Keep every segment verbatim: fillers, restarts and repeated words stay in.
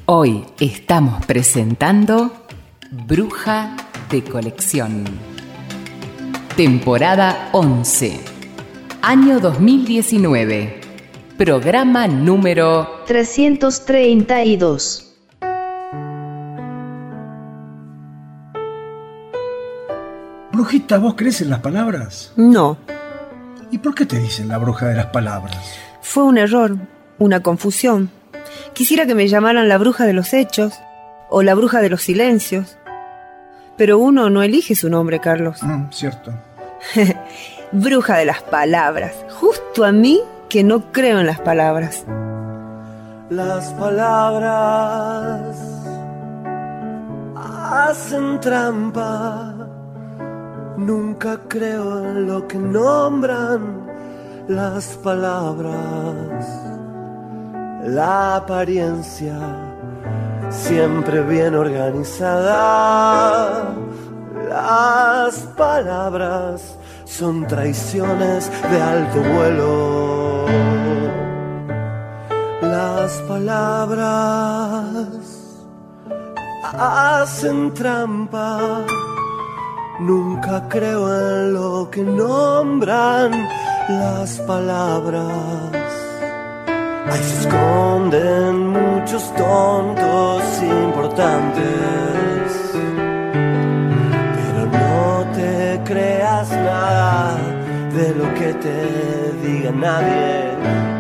Hoy estamos presentando Bruja de Colección. Temporada once. Año dos mil diecinueve. Programa número trescientos treinta y dos. Brujita, ¿vos crees en las palabras? No. ¿Y por qué te dicen la bruja de las palabras? Fue un error, una confusión. Quisiera que me llamaran la bruja de los hechos o la bruja de los silencios. Pero uno no elige su nombre, Carlos. Mm, cierto. Bruja de las palabras. Justo a mí que no creo en las palabras. Las palabras hacen trampa. Nunca creo en lo que nombran las palabras. La apariencia siempre bien organizada. Las palabras son traiciones de alto vuelo. Las palabras hacen trampa. Nunca creo en lo que nombran las palabras. Ahí se esconden muchos tontos importantes. Pero no te creas nada de lo que te diga nadie.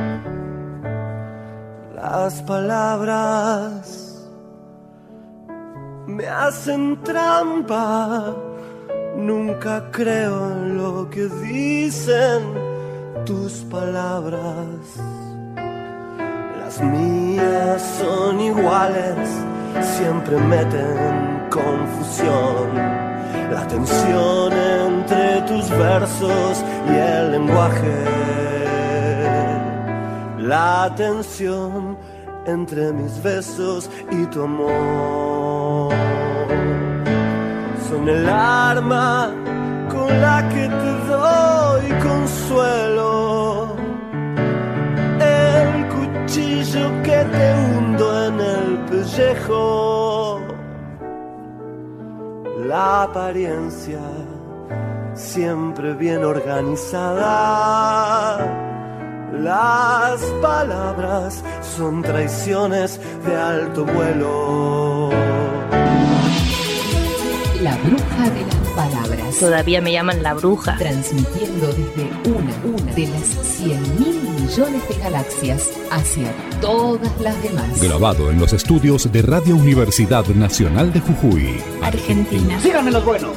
Las palabras me hacen trampa. Nunca creo en lo que dicen tus palabras. Las mías son iguales, siempre meten confusión. La tensión entre tus versos y el lenguaje. La tensión entre mis besos y tu amor. Son el arma con la que te doy consuelo. El cuchillo que te hundo en el pellejo. La apariencia siempre bien organizada. Las palabras son traiciones de alto vuelo. La bruja de las palabras. Todavía me llaman la bruja. Transmitiendo desde una, una de las cien mil millones de galaxias hacia todas las demás. Grabado en los estudios de Radio Universidad Nacional de Jujuy, Argentina. Síganme los buenos.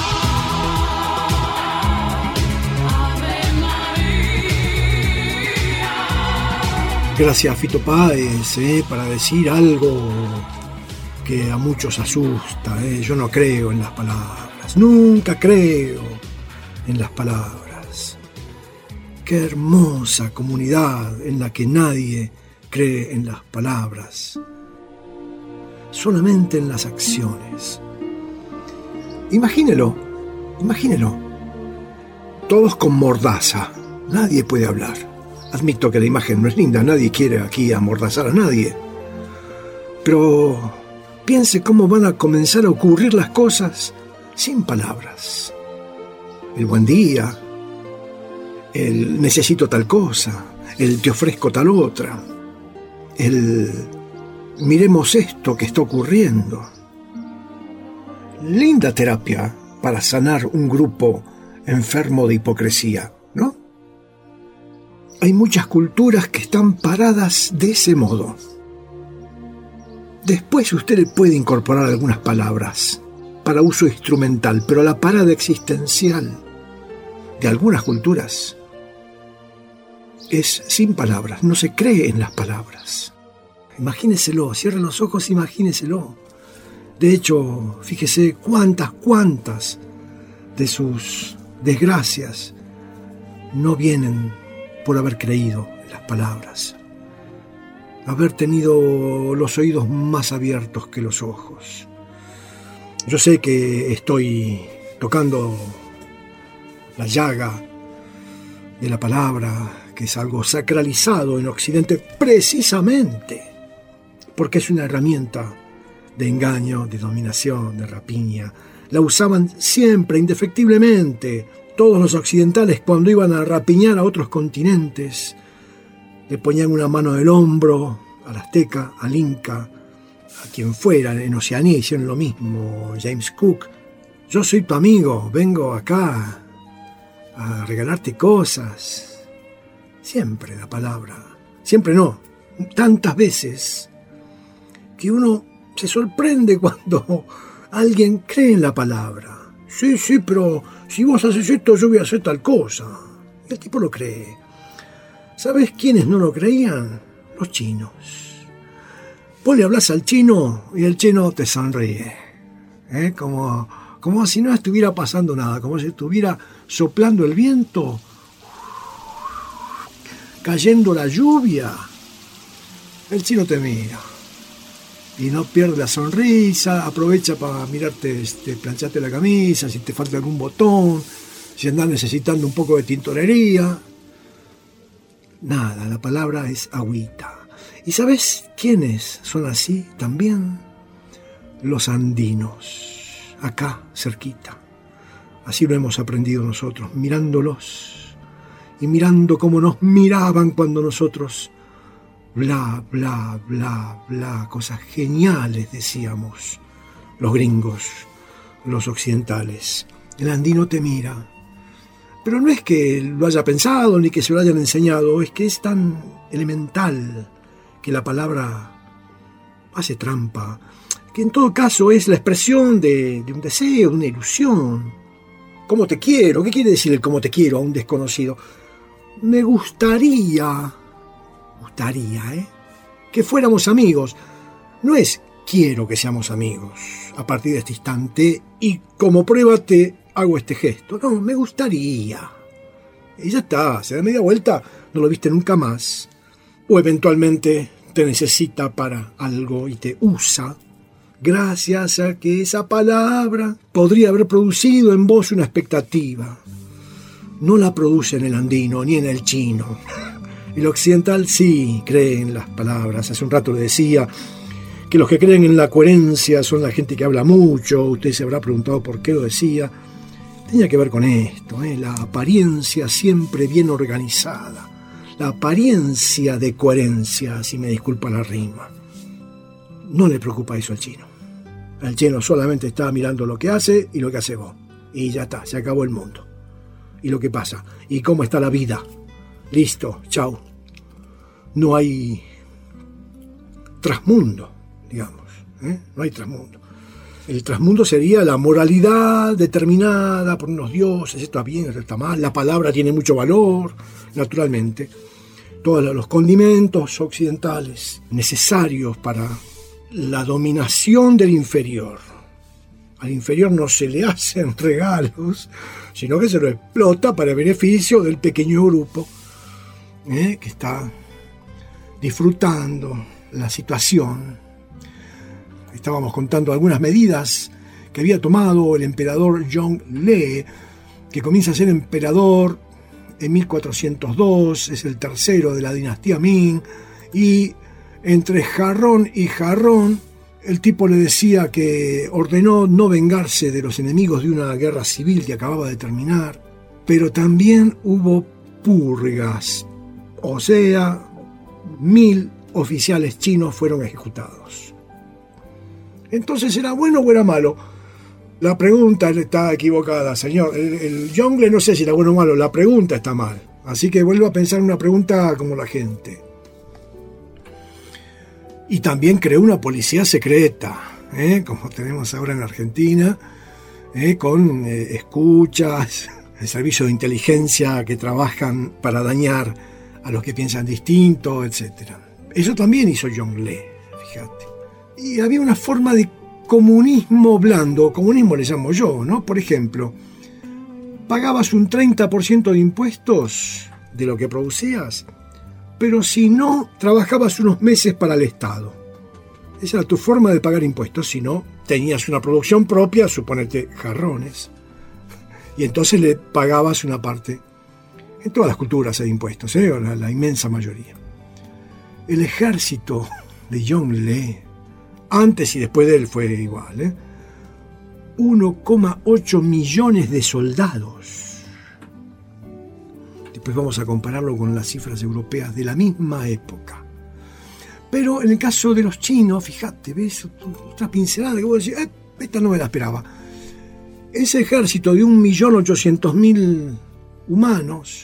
Gracias, Fito Páez, eh, para decir algo que a muchos asusta. Eh. Yo no creo en las palabras. Nunca creo en las palabras. Qué hermosa comunidad en la que nadie cree en las palabras. Solamente en las acciones. Imagínelo, imagínelo. Todos con mordaza. Nadie puede hablar. Admito que la imagen no es linda. Nadie quiere aquí amordazar a nadie. Pero piense cómo van a comenzar a ocurrir las cosas sin palabras. El buen día, el necesito tal cosa, el te ofrezco tal otra, el miremos esto que está ocurriendo. Linda terapia para sanar un grupo enfermo de hipocresía, ¿no? Hay muchas culturas que están paradas de ese modo. Después usted le puede incorporar algunas palabras para uso instrumental, pero la parada existencial de algunas culturas es sin palabras, no se cree en las palabras. Imagíneselo, cierre los ojos, imagíneselo. De hecho, fíjese cuántas, cuántas de sus desgracias no vienen por haber creído en las palabras. Haber tenido los oídos más abiertos que los ojos. Yo sé que estoy tocando la llaga de la palabra, que es algo sacralizado en Occidente, precisamente porque es una herramienta de engaño, de dominación, de rapiña. La usaban siempre, indefectiblemente, todos los occidentales cuando iban a rapiñar a otros continentes. Le ponían una mano del hombro al azteca, al inca, a quien fuera. En Oceanía hicieron lo mismo, James Cook. Yo soy tu amigo, vengo acá a regalarte cosas. Siempre la palabra, siempre no, tantas veces que uno se sorprende cuando alguien cree en la palabra. Sí, sí, pero si vos haces esto, yo voy a hacer tal cosa. El tipo lo cree. ¿Sabes quiénes no lo creían? Los chinos. Vos le hablas al chino y el chino te sonríe. ¿Eh? Como, como si no estuviera pasando nada, como si estuviera soplando el viento, cayendo la lluvia. El chino te mira y no pierde la sonrisa, aprovecha para mirarte, este, plancharte la camisa, si te falta algún botón, si andás necesitando un poco de tintorería. Nada, la palabra es agüita. ¿Y sabes quiénes son así también? Los andinos, acá cerquita. Así lo hemos aprendido nosotros, mirándolos y mirando cómo nos miraban cuando nosotros bla, bla, bla, bla, cosas geniales decíamos los gringos, los occidentales. El andino te mira, pero no es que lo haya pensado ni que se lo hayan enseñado, es que es tan elemental que la palabra hace trampa, que en todo caso es la expresión de, de un deseo, de una ilusión. ¿Cómo te quiero? ¿Qué quiere decir el cómo te quiero a un desconocido? Me gustaría, gustaría, ¿eh? que fuéramos amigos. No es quiero que seamos amigos a partir de este instante y como prueba te hago este gesto. No, me gustaría. Y ya está, se da media vuelta, no lo viste nunca más. O eventualmente te necesita para algo y te usa, gracias a que esa palabra podría haber producido en vos una expectativa. No la produce en el andino ni en el chino. El occidental sí cree en las palabras. Hace un rato le decía que los que creen en la coherencia son la gente que habla mucho. Usted se habrá preguntado por qué lo decía. Tenía que ver con esto, ¿eh? La apariencia siempre bien organizada. La apariencia de coherencia, si me disculpa la rima. No le preocupa eso al chino. El chino solamente está mirando lo que hace y lo que hace vos. Y ya está, se acabó el mundo. ¿Y lo que pasa? ¿Y cómo está la vida? Listo, chau. No hay trasmundo, digamos. ¿eh? No hay trasmundo. El trasmundo sería la moralidad determinada por unos dioses. Esto está bien, esto está mal. La palabra tiene mucho valor, naturalmente. Todos los condimentos occidentales necesarios para la dominación del inferior. Al inferior no se le hacen regalos, sino que se lo explota para el beneficio del pequeño grupo ¿eh? que está disfrutando la situación. Estábamos contando algunas medidas que había tomado el emperador Zhongle, que comienza a ser emperador en mil cuatrocientos dos, es el tercero de la dinastía Ming, y entre jarrón y jarrón, el tipo le decía que ordenó no vengarse de los enemigos de una guerra civil que acababa de terminar, pero también hubo purgas, o sea, mil oficiales chinos fueron ejecutados. Entonces, ¿era bueno o era malo? La pregunta está equivocada, señor. El, el Zhongle no sé si era bueno o malo, la pregunta está mal. Así que vuelvo a pensar en una pregunta como la gente. Y también creó una policía secreta, ¿eh? como tenemos ahora en Argentina, ¿eh? con eh, escuchas, el servicio de inteligencia que trabajan para dañar a los que piensan distinto, etcétera. Eso también hizo Zhongle, fíjate. Y había una forma de comunismo blando, comunismo le llamo yo, ¿no? Por ejemplo, pagabas un treinta por ciento de impuestos de lo que producías, pero si no, trabajabas unos meses para el Estado. Esa era tu forma de pagar impuestos. Si no, tenías una producción propia, suponete jarrones, y entonces le pagabas una parte. En todas las culturas hay impuestos, ¿eh? la, la inmensa mayoría. El ejército de Zhongle, antes y después de él fue igual, ¿eh? uno coma ocho millones de soldados. Después vamos a compararlo con las cifras europeas de la misma época. Pero en el caso de los chinos, fíjate, ves otra pincelada que vos decís, eh, esta no me la esperaba. Ese ejército de un millón ochocientos mil humanos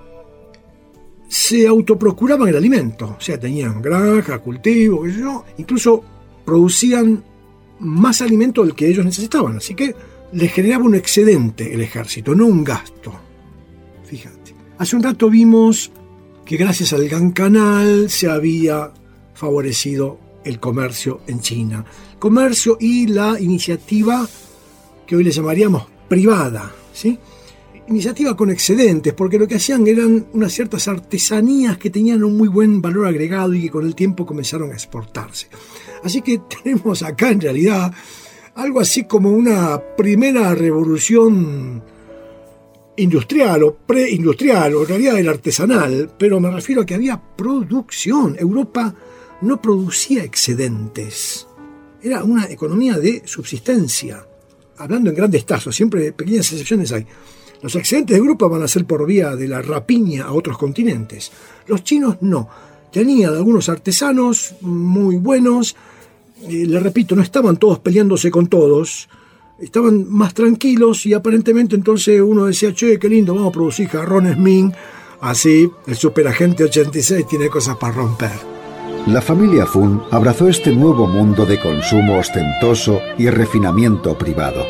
se autoprocuraban el alimento, o sea, tenían granja, cultivo, qué sé yo, incluso producían más alimento del que ellos necesitaban, así que les generaba un excedente el ejército, no un gasto. Fíjate, hace un rato vimos que gracias al Gran Canal se había favorecido el comercio en China, comercio y la iniciativa que hoy le llamaríamos privada, ¿sí? Iniciativa con excedentes, porque lo que hacían eran unas ciertas artesanías que tenían un muy buen valor agregado y que con el tiempo comenzaron a exportarse. Así que tenemos acá en realidad algo así como una primera revolución industrial o preindustrial, o en realidad era artesanal, pero me refiero a que había producción. Europa no producía excedentes, era una economía de subsistencia, hablando en grandes trazos, siempre pequeñas excepciones hay. Los excedentes de Europa van a ser por vía de la rapiña a otros continentes. Los chinos no. Tenían algunos artesanos muy buenos. Eh, le repito, no estaban todos peleándose con todos. Estaban más tranquilos y aparentemente entonces uno decía, che, qué lindo, vamos a producir jarrones Ming. Así, el superagente ochenta y seis tiene cosas para romper. La familia Fun abrazó este nuevo mundo de consumo ostentoso y refinamiento privado.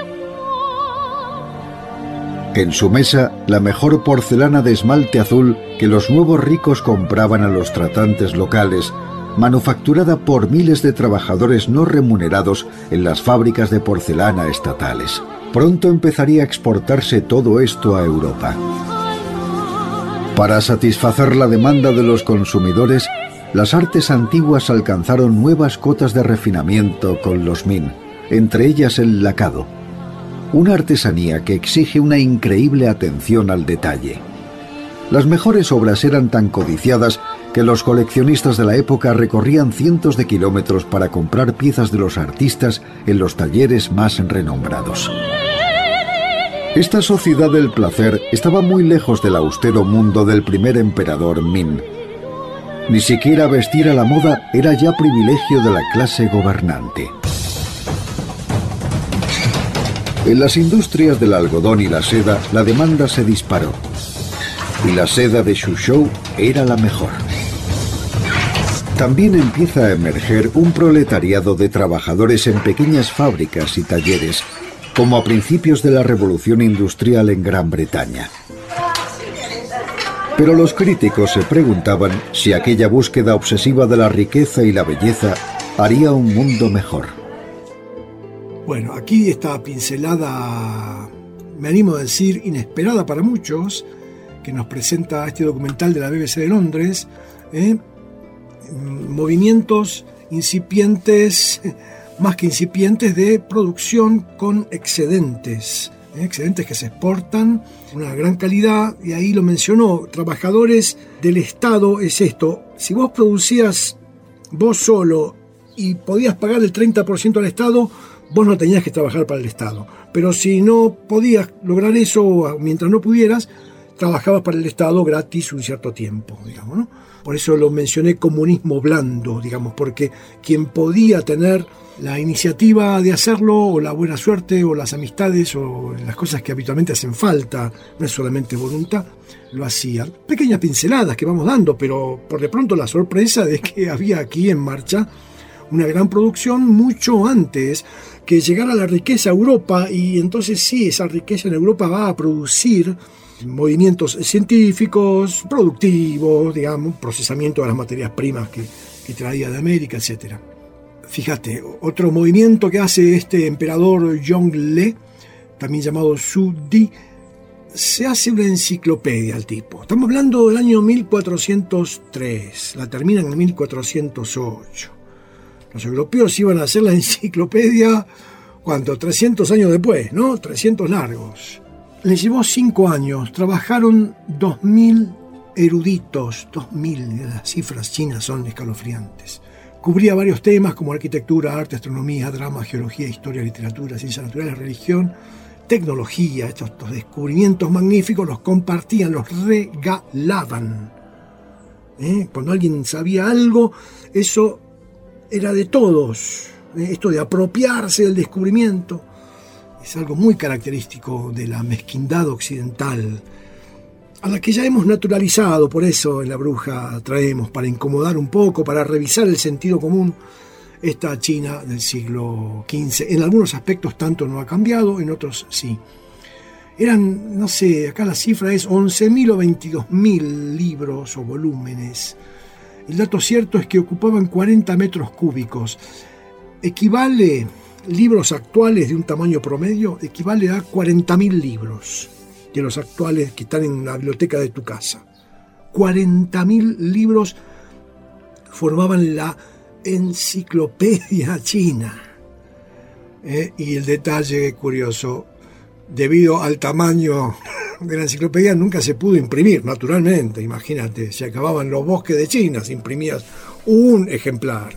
En su mesa, la mejor porcelana de esmalte azul que los nuevos ricos compraban a los tratantes locales, manufacturada por miles de trabajadores no remunerados en las fábricas de porcelana estatales. Pronto empezaría a exportarse todo esto a Europa. Para satisfacer la demanda de los consumidores, las artes antiguas alcanzaron nuevas cotas de refinamiento con los Ming, entre ellas el lacado. Una artesanía que exige una increíble atención al detalle. Las mejores obras eran tan codiciadas que los coleccionistas de la época recorrían cientos de kilómetros para comprar piezas de los artistas en los talleres más renombrados. Esta sociedad del placer estaba muy lejos del austero mundo del primer emperador Ming. Ni siquiera vestir a la moda era ya privilegio de la clase gobernante. En las industrias del algodón y la seda, la demanda se disparó. Y la seda de Suzhou era la mejor. También empieza a emerger un proletariado de trabajadores en pequeñas fábricas y talleres, como a principios de la Revolución Industrial en Gran Bretaña. Pero los críticos se preguntaban si aquella búsqueda obsesiva de la riqueza y la belleza haría un mundo mejor. Bueno, aquí esta pincelada, me animo a decir, inesperada para muchos, que nos presenta este documental de la B B C de Londres, ¿eh? movimientos incipientes, más que incipientes, de producción con excedentes, ¿eh? excedentes que se exportan, una gran calidad, y ahí lo mencionó, trabajadores del Estado, es esto, si vos producías vos solo y podías pagar el treinta por ciento al Estado, vos no tenías que trabajar para el Estado. Pero si no podías lograr eso, mientras no pudieras, trabajabas para el Estado gratis un cierto tiempo, digamos, ¿no? Por eso lo mencioné comunismo blando, digamos, porque quien podía tener la iniciativa de hacerlo, o la buena suerte, o las amistades, o las cosas que habitualmente hacen falta, no es solamente voluntad, lo hacía. Pequeñas pinceladas que vamos dando, pero por de pronto la sorpresa de que había aquí en marcha una gran producción mucho antes que llegara la riqueza a Europa, y entonces sí, esa riqueza en Europa va a producir movimientos científicos, productivos, digamos, procesamiento de las materias primas que, que traía de América, etcétera. Fíjate, otro movimiento que hace este emperador Zhongle, también llamado Zhu Di, se hace una enciclopedia al tipo. Estamos hablando del año mil cuatrocientos tres, la termina en mil cuatrocientos ocho. Los europeos iban a hacer la enciclopedia, ¿cuánto? trescientos años después, ¿no? trescientos largos. Les llevó cinco años, trabajaron dos mil eruditos, dos mil, las cifras chinas son escalofriantes. Cubría varios temas como arquitectura, arte, astronomía, drama, geología, historia, literatura, ciencias naturales, religión, tecnología. Estos, estos descubrimientos magníficos los compartían, los regalaban. ¿Eh? Cuando alguien sabía algo, eso era de todos. ¿Eh? Esto de apropiarse del descubrimiento es algo muy característico de la mezquindad occidental, a la que ya hemos naturalizado. Por eso en La Bruja traemos, para incomodar un poco, para revisar el sentido común, esta China del siglo quince. En algunos aspectos tanto no ha cambiado, en otros sí. Eran, no sé, acá la cifra es once mil o veintidós mil libros o volúmenes. El dato cierto es que ocupaban cuarenta metros cúbicos. Equivale, libros actuales de un tamaño promedio, equivale a cuarenta mil libros. De los actuales que están en la biblioteca de tu casa. cuarenta mil libros formaban la enciclopedia china. Eh, y el detalle curioso, debido al tamaño de la enciclopedia, nunca se pudo imprimir, naturalmente. Imagínate, se acababan los bosques de China, se imprimías un ejemplar.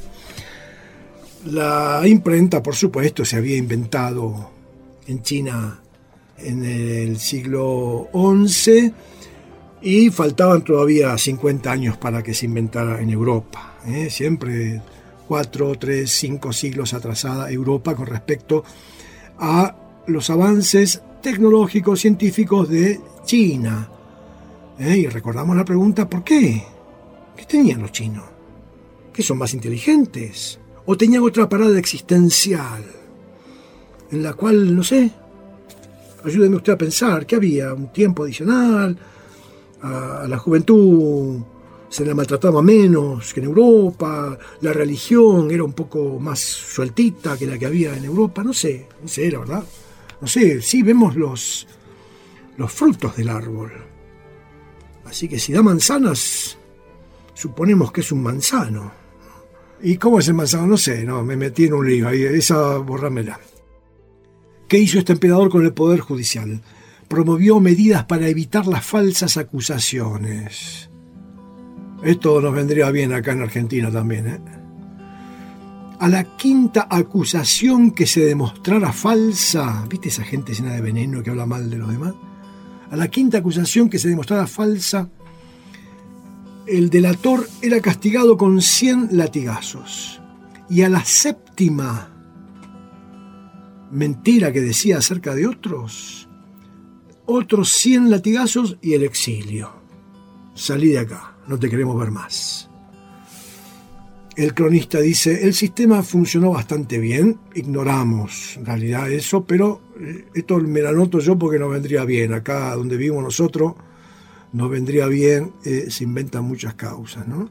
La imprenta, por supuesto, se había inventado en China en el siglo once y faltaban todavía cincuenta años para que se inventara en Europa. ¿eh? Siempre cuatro, tres, cinco siglos atrasada Europa con respecto a los avances tecnológicos, científicos de China. ¿eh? Y recordamos la pregunta, ¿por qué? ¿Qué tenían los chinos? ¿Que son más inteligentes? ¿O tenían otra parada existencial en la cual, no sé, ayúdeme usted a pensar, ¿qué había? ¿Un tiempo adicional? A la juventud se la maltrataba menos que en Europa, la religión era un poco más sueltita que la que había en Europa, no sé, no sé, la verdad. No sé, sí vemos los, los frutos del árbol. Así que si da manzanas, suponemos que es un manzano. ¿Y cómo es el manzano? No sé, no, me metí en un lío, ahí, esa borrámela. ¿Qué hizo este emperador con el poder judicial? Promovió medidas para evitar las falsas acusaciones. Esto nos vendría bien acá en Argentina también, ¿eh? A la quinta acusación que se demostrara falsa, ¿viste esa gente llena de veneno que habla mal de los demás? A la quinta acusación que se demostrara falsa, el delator era castigado con cien latigazos. Y a la séptima mentira que decía acerca de otros, otros cien latigazos y el exilio. Salí de acá, no te queremos ver más. El cronista dice, el sistema funcionó bastante bien, ignoramos en realidad eso, pero esto me lo anoto yo porque nos vendría bien. Acá donde vivimos nosotros nos vendría bien, eh, se inventan muchas causas, ¿no?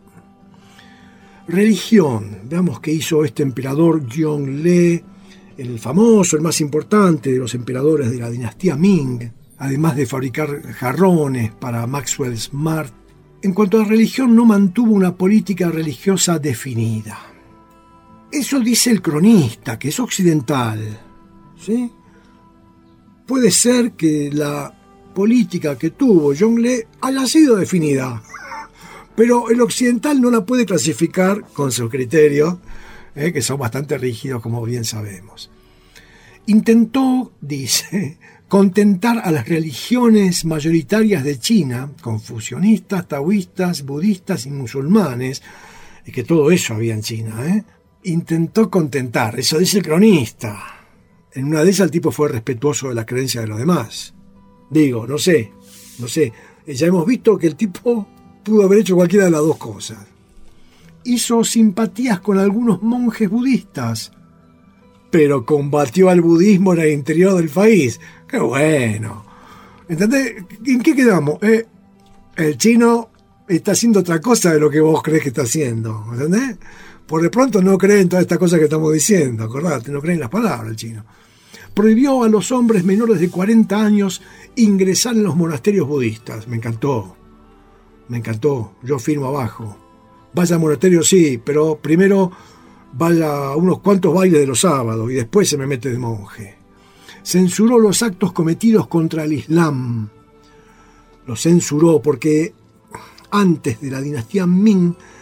Religión, veamos qué hizo este emperador Yongle, el famoso, el más importante de los emperadores de la dinastía Ming, además de fabricar jarrones para Maxwell Smart. En cuanto a religión, no mantuvo una política religiosa definida. Eso dice el cronista, que es occidental, ¿sí? Puede ser que la política que tuvo Yongle haya sido definida, pero el occidental no la puede clasificar con su criterio, eh, que son bastante rígidos, como bien sabemos. Intentó, dice, contentar a las religiones mayoritarias de China, confucionistas, taoístas, budistas y musulmanes, y que todo eso había en China, ¿eh? Intentó contentar, eso dice el cronista. En una de esas el tipo fue respetuoso de las creencias de los demás. Digo, no sé, no sé, ya hemos visto que el tipo pudo haber hecho cualquiera de las dos cosas. Hizo simpatías con algunos monjes budistas, pero combatió al budismo en el interior del país. ¡Qué bueno! ¿Entendés? ¿En qué quedamos? Eh, el chino está haciendo otra cosa de lo que vos crees que está haciendo, ¿entendés? Por de pronto no cree en todas estas cosas que estamos diciendo, acordate, no cree en las palabras el chino. Prohibió a los hombres menores de cuarenta años ingresar en los monasterios budistas. Me encantó, me encantó, yo firmo abajo. Vaya al monasterio, sí, pero primero vaya a unos cuantos bailes de los sábados y después se me mete de monje. Censuró los actos cometidos contra el Islam. Los censuró porque antes de la dinastía Ming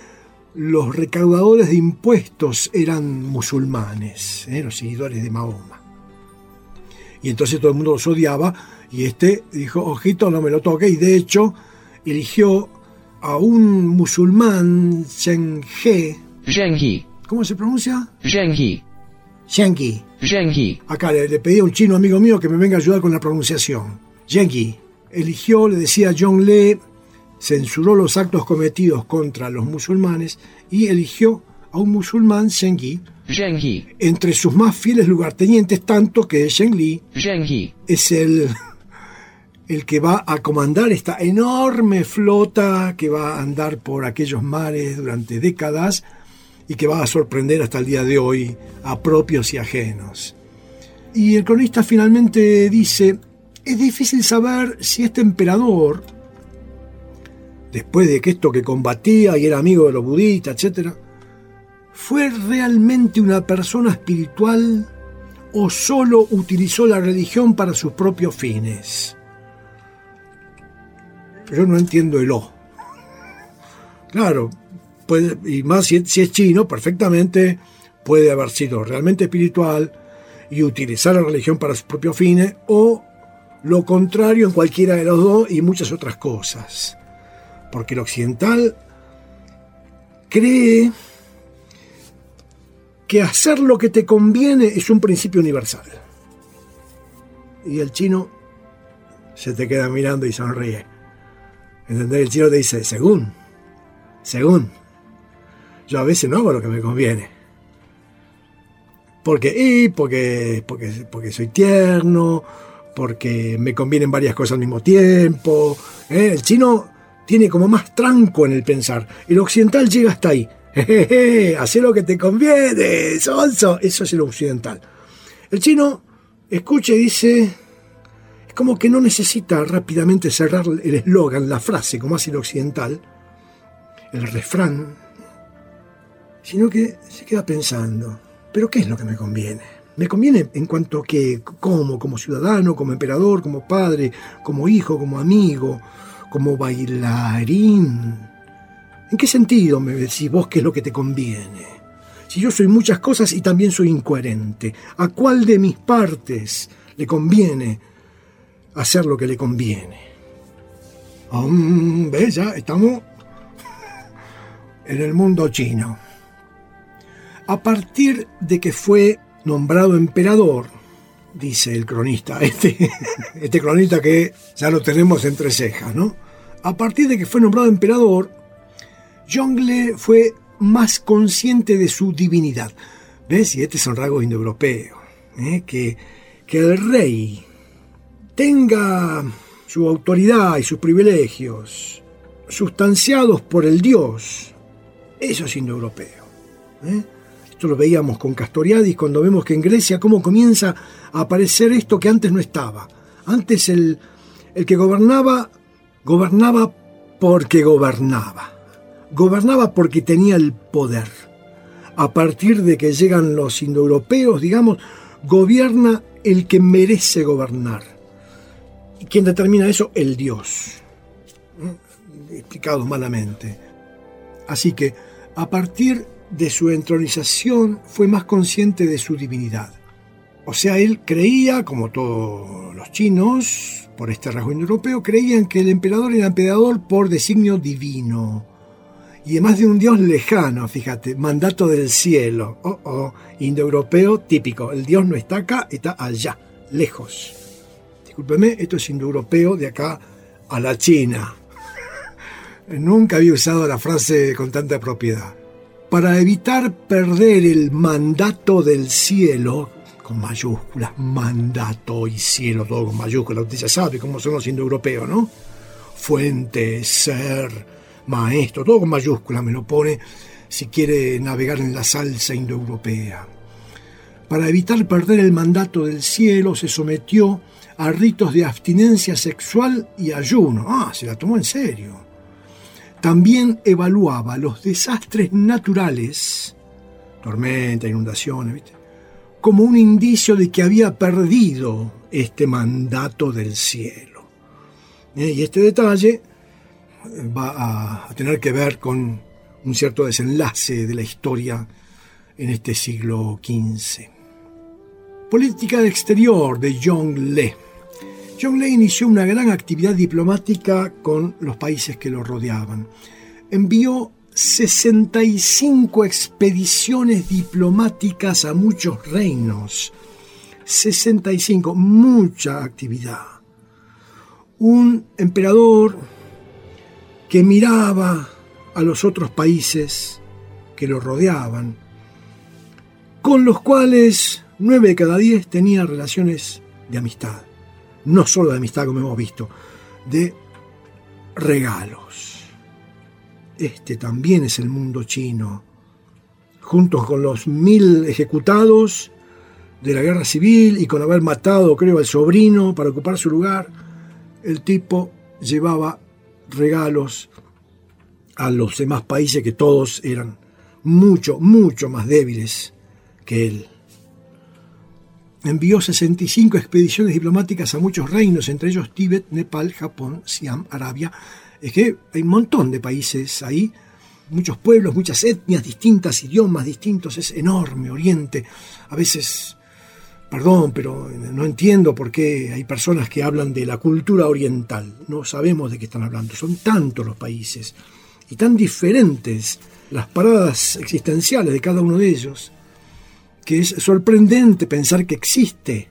los recaudadores de impuestos eran musulmanes, ¿eh? Los seguidores de Mahoma. Y entonces todo el mundo los odiaba, y este dijo, ojito, no me lo toque, y de hecho eligió a un musulmán, Zheng He. ¿Cómo se pronuncia? Zheng He. Zheng He. Acá le, le pedí a un chino amigo mío que me venga a ayudar con la pronunciación. Zheng He. Eligió, le decía John Lee, censuró los actos cometidos contra los musulmanes y eligió a un musulmán, Zheng He, entre sus más fieles lugartenientes, tanto que Zheng He es el, el que va a comandar esta enorme flota que va a andar por aquellos mares durante décadas y que va a sorprender hasta el día de hoy a propios y ajenos. Y el cronista finalmente dice, es difícil saber si este emperador, después de que esto que combatía y era amigo de los budistas, etcétera, fue realmente una persona espiritual o solo utilizó la religión para sus propios fines. Yo no entiendo el O. Claro, puede, y más si, si es chino, perfectamente puede haber sido realmente espiritual y utilizar la religión para sus propios fines, o lo contrario en cualquiera de los dos y muchas otras cosas. Porque el occidental cree que hacer lo que te conviene es un principio universal. Y el chino se te queda mirando y sonríe. ¿Entendés? El chino te dice, según, según. Yo a veces no hago lo que me conviene. Porque, y porque, porque, porque soy tierno, porque me convienen varias cosas al mismo tiempo. ¿Eh? El chino tiene como más tranco en el pensar. El occidental llega hasta ahí. Jejeje, hacé lo que te conviene, sonso. Eso es el occidental. El chino escucha y dice, es como que no necesita rápidamente cerrar el eslogan, la frase, como hace el occidental, el refrán, sino que se queda pensando, ¿pero qué es lo que me conviene? ¿Me conviene en cuanto a que, cómo, como ciudadano, como emperador, como padre, como hijo, como amigo, como bailarín? ¿En qué sentido me decís vos qué es lo que te conviene? Si yo soy muchas cosas y también soy incoherente, ¿a cuál de mis partes le conviene hacer lo que le conviene? Um, ¿Ves? Ya estamos en el mundo chino. A partir de que fue nombrado emperador, dice el cronista, este, este cronista que ya lo tenemos entre cejas, ¿no? A partir de que fue nombrado emperador, Zhongle fue más consciente de su divinidad. ¿Ves? Y este es un rasgo indoeuropeo. ¿eh? Que, que el rey tenga su autoridad y sus privilegios sustanciados por el dios, eso es indoeuropeo. ¿eh? Esto lo veíamos con Castoriadis cuando vemos que en Grecia cómo comienza a aparecer esto que antes no estaba. Antes el, el que gobernaba, gobernaba porque gobernaba. Gobernaba porque tenía el poder. A partir de que llegan los indoeuropeos, digamos, gobierna el que merece gobernar. ¿Y quién determina eso? El Dios. ¿Eh? Explicado malamente. Así que, a partir de su entronización, fue más consciente de su divinidad. O sea, él creía, como todos los chinos, por este rasgo indoeuropeo, creían que el emperador era emperador por designio divino. Y además de un dios lejano, fíjate, mandato del cielo. Oh, oh, indoeuropeo típico. El dios no está acá, está allá, lejos. Discúlpeme, esto es indoeuropeo de acá a la China. Nunca había usado la frase con tanta propiedad. Para evitar perder el mandato del cielo, con mayúsculas, mandato y cielo, todo con mayúsculas, usted ya sabe cómo son los indoeuropeos, ¿no? Fuente, ser, maestro, todo con mayúsculas me lo pone si quiere navegar en la salsa indoeuropea. Para evitar perder el mandato del cielo, se sometió a ritos de abstinencia sexual y ayuno. Ah, se la tomó en serio. También evaluaba los desastres naturales, tormenta, inundaciones, ¿viste?, como un indicio de que había perdido este mandato del cielo. ¿Eh? Y este detalle va a, a tener que ver con un cierto desenlace de la historia en este siglo quince. Política exterior de Yongle Le. Yongle Le inició una gran actividad diplomática con los países que lo rodeaban. Envió sesenta y cinco expediciones diplomáticas a muchos reinos. sesenta y cinco, mucha actividad. Un emperador que miraba a los otros países que lo rodeaban, con los cuales nueve de cada diez tenía relaciones de amistad. No solo de amistad, como hemos visto, de regalos. Este también es el mundo chino. Juntos con los mil ejecutados de la guerra civil y con haber matado, creo, al sobrino para ocupar su lugar, el tipo llevaba regalos a los demás países que todos eran mucho, mucho más débiles que él. Envió sesenta y cinco expediciones diplomáticas a muchos reinos, entre ellos Tíbet, Nepal, Japón, Siam, Arabia. Es que hay un montón de países ahí, muchos pueblos, muchas etnias distintas, idiomas distintos, es enorme Oriente. A veces, perdón, pero no entiendo por qué hay personas que hablan de la cultura oriental. No sabemos de qué están hablando. Son tantos los países y tan diferentes las paradas existenciales de cada uno de ellos, que es sorprendente pensar que existe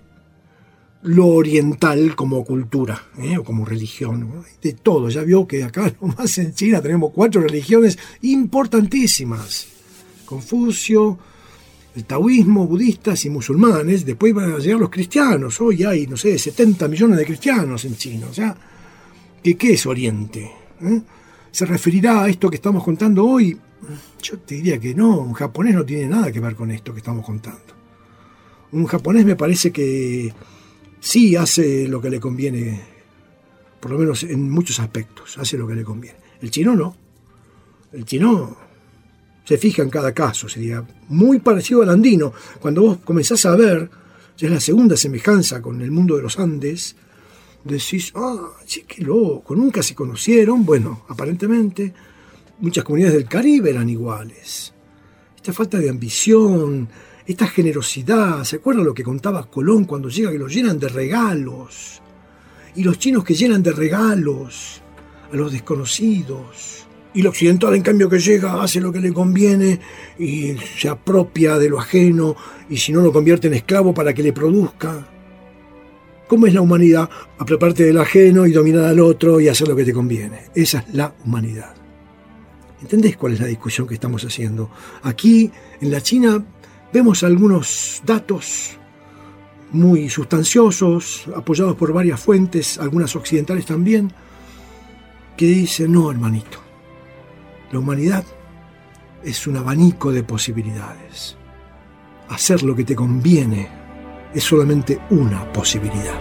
lo oriental como cultura, ¿eh? o como religión, ¿no? De todo. Ya vio que acá nomás en China tenemos cuatro religiones importantísimas: Confucio, el taoísmo, budistas y musulmanes. Después van a llegar los cristianos. Hoy hay, no sé, setenta millones de cristianos en China. O sea, ¿qué, qué es Oriente? ¿Eh? ¿Se referirá a esto que estamos contando hoy? Yo te diría que no. Un japonés no tiene nada que ver con esto que estamos contando. Un japonés me parece que sí hace lo que le conviene, por lo menos en muchos aspectos, hace lo que le conviene. El chino no. El chino se fija en cada caso, sería muy parecido al andino. Cuando vos comenzás a ver, ya es la segunda semejanza con el mundo de los Andes, decís, ah, sí, qué loco, nunca se conocieron. Bueno, aparentemente muchas comunidades del Caribe eran iguales. Esta falta de ambición, esta generosidad. ¿Se acuerdan lo que contaba Colón cuando llega, que los llenan de regalos? Y los chinos que llenan de regalos a los desconocidos. Y el occidental, en cambio, que llega, hace lo que le conviene y se apropia de lo ajeno, y si no, lo convierte en esclavo para que le produzca. ¿Cómo es la humanidad? Apropiarte del ajeno y dominar al otro y hacer lo que te conviene. Esa es la humanidad. ¿Entendés cuál es la discusión que estamos haciendo? Aquí, en la China, vemos algunos datos muy sustanciosos, apoyados por varias fuentes, algunas occidentales también, que dicen, no, hermanito, la humanidad es un abanico de posibilidades. Hacer lo que te conviene es solamente una posibilidad.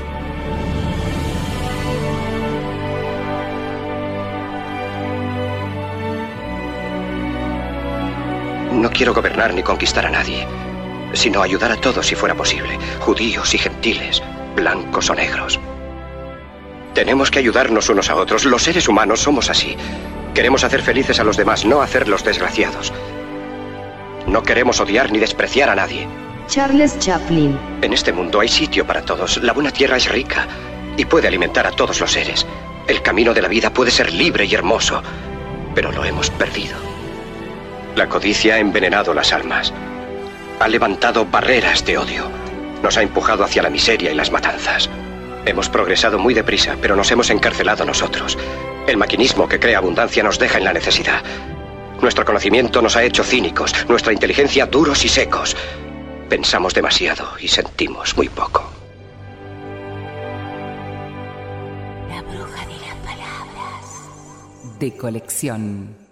No quiero gobernar ni conquistar a nadie, sino ayudar a todos si fuera posible, judíos y gentiles, blancos o negros. Tenemos que ayudarnos unos a otros. Los seres humanos somos así. Queremos hacer felices a los demás, no hacerlos desgraciados. No queremos odiar ni despreciar a nadie. Charles Chaplin. En este mundo hay sitio para todos. La buena tierra es rica y puede alimentar a todos los seres. El camino de la vida puede ser libre y hermoso, pero lo hemos perdido. La codicia ha envenenado las almas. Ha levantado barreras de odio. Nos ha empujado hacia la miseria y las matanzas. Hemos progresado muy deprisa, pero nos hemos encarcelado nosotros. El maquinismo que crea abundancia nos deja en la necesidad. Nuestro conocimiento nos ha hecho cínicos, nuestra inteligencia duros y secos. Pensamos demasiado y sentimos muy poco. La bruja de las palabras. De colección.